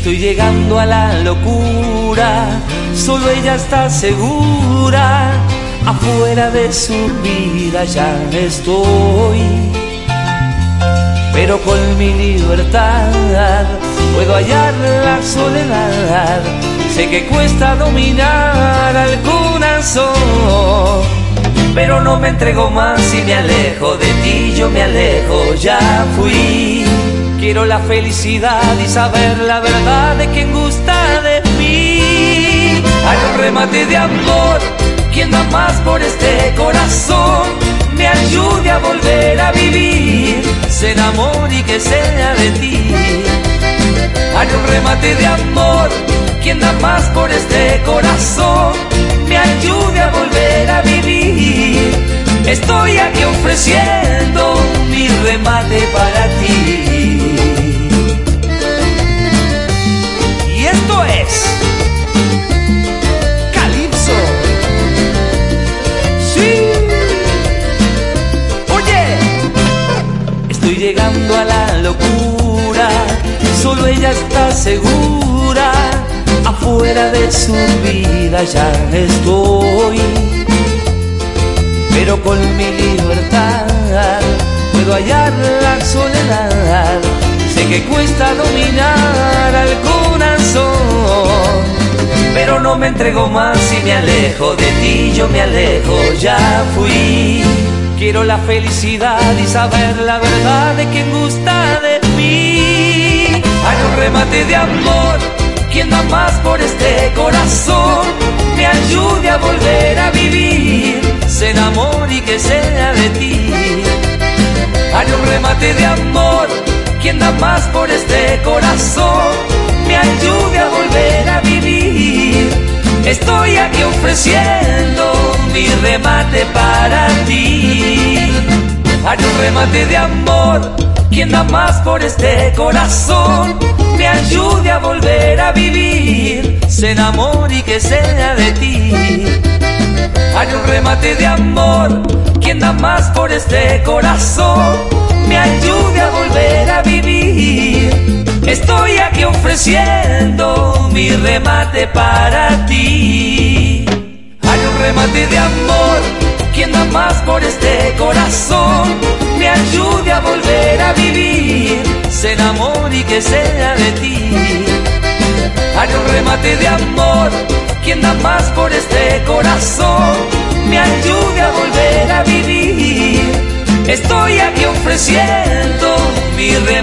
Estoy llegando a la locura, solo ella está segura. Afuera de su vida ya estoy, pero con mi libertad puedo hallar la soledad. Sé que cuesta dominar al corazón, pero no me entrego más y me alejo de ti, yo me alejo, ya fui. Quiero la felicidad y saber la verdad de quien gusta de mí. Hay un remate de amor, quien da más por este corazón, me ayude a volver a vivir, se enamore y que sea de ti. Hay un remate de amor, quien da más por este corazón, me ayude a volver a vivir. Estoy aquí ofreciendo mi remate para ti. Y esto es Calypso. Sí. Oye, estoy llegando a la locura, solo ella está segura. Afuera de su vida ya estoy, pero con mi libertad puedo hallar la soledad. Sé que cuesta dominar al corazón, pero no me entrego más y me alejo de ti, yo me alejo, ya fui. Quiero la felicidad y saber la verdad de quien gusta de mí. Hay un remate de amor, quien da más por este corazón, me ayude a volver a vivir, se enamore y que sea de ti. Hay un remate de amor, quien da más por este corazón, me ayude a volver a vivir. Estoy aquí ofreciendo mi remate para ti. Hay un remate de amor, quien da más por este corazón, me ayude a volver a vivir, se enamore y que sea de ti. Hay un remate de amor, quien da más por este corazón, me ayude a volver a vivir. Estoy aquí ofreciendo mi remate para ti. Hay un remate de amor, quien da más por este corazón, me ayude a volver a vivir, se enamore y que sea de ti. Hay un remate de amor, quien da más por este corazón, me ayude a volver a vivir. Estoy aquí ofreciendo mi remate